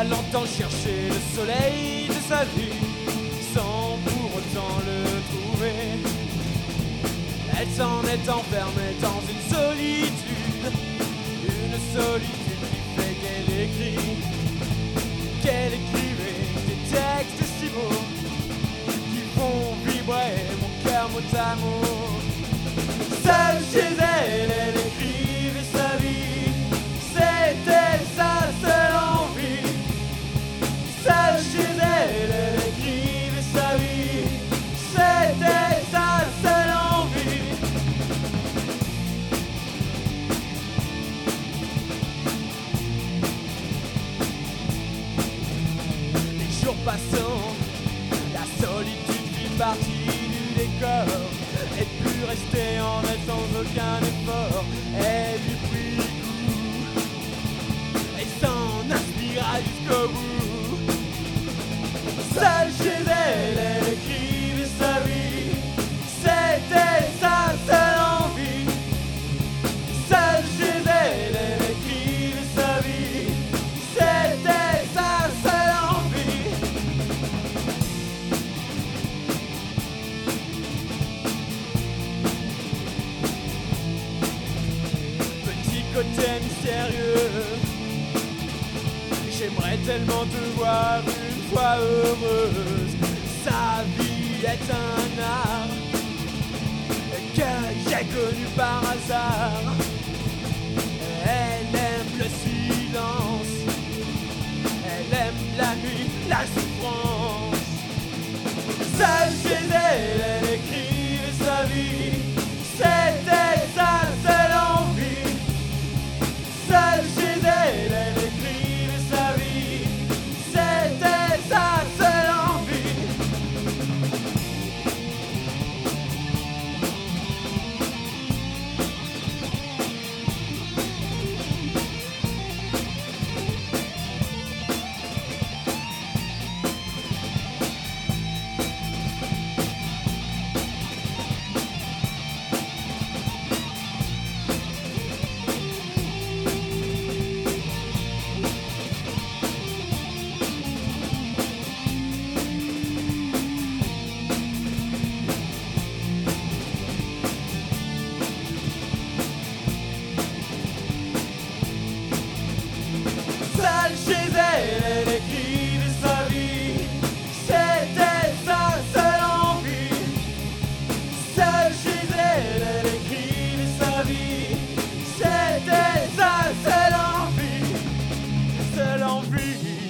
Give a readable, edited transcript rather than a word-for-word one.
Elle entend chercher le soleil de sa vie sans pour autant le trouver. Elle s'en est enfermée dans une solitude qui fait qu'elle écrivait des textes si beaux qui font vibrer mon cœur mot à mot. Seule chez elle, elle écrivait sa vie, c'était sa seule envie. Seule chez elle, elle écrivait sa vie, c'était sa seule envie. Les jours passant, la solitude fit partie du décor. Et plus rester en elle sans aucun effort. Elle lui prit goût et s'en inspira jusqu'au bout. Seule chez elle, elle écrivait sa vie, c'était sa seule envie. Seule chez elle, elle écrivait sa vie, c'était sa seule envie. Petit côté mystérieux, j'aimerais tellement te voir une fois heureuse. Sa vie est un art que j'ai connu par hasard. Elle aime le silence, elle aime la nuit, la souffrance. Seule chez elle, elle écrivait sa vie, c'était sa seule envie. Seule chez elle, elle écrivait sa vie, c'était sa seule envie. Seule chez elle, elle écrivait sa vie, c'était sa seule envie. Seule chez elle, elle écrivait sa vie, c'était sa seule envie. Seule envie.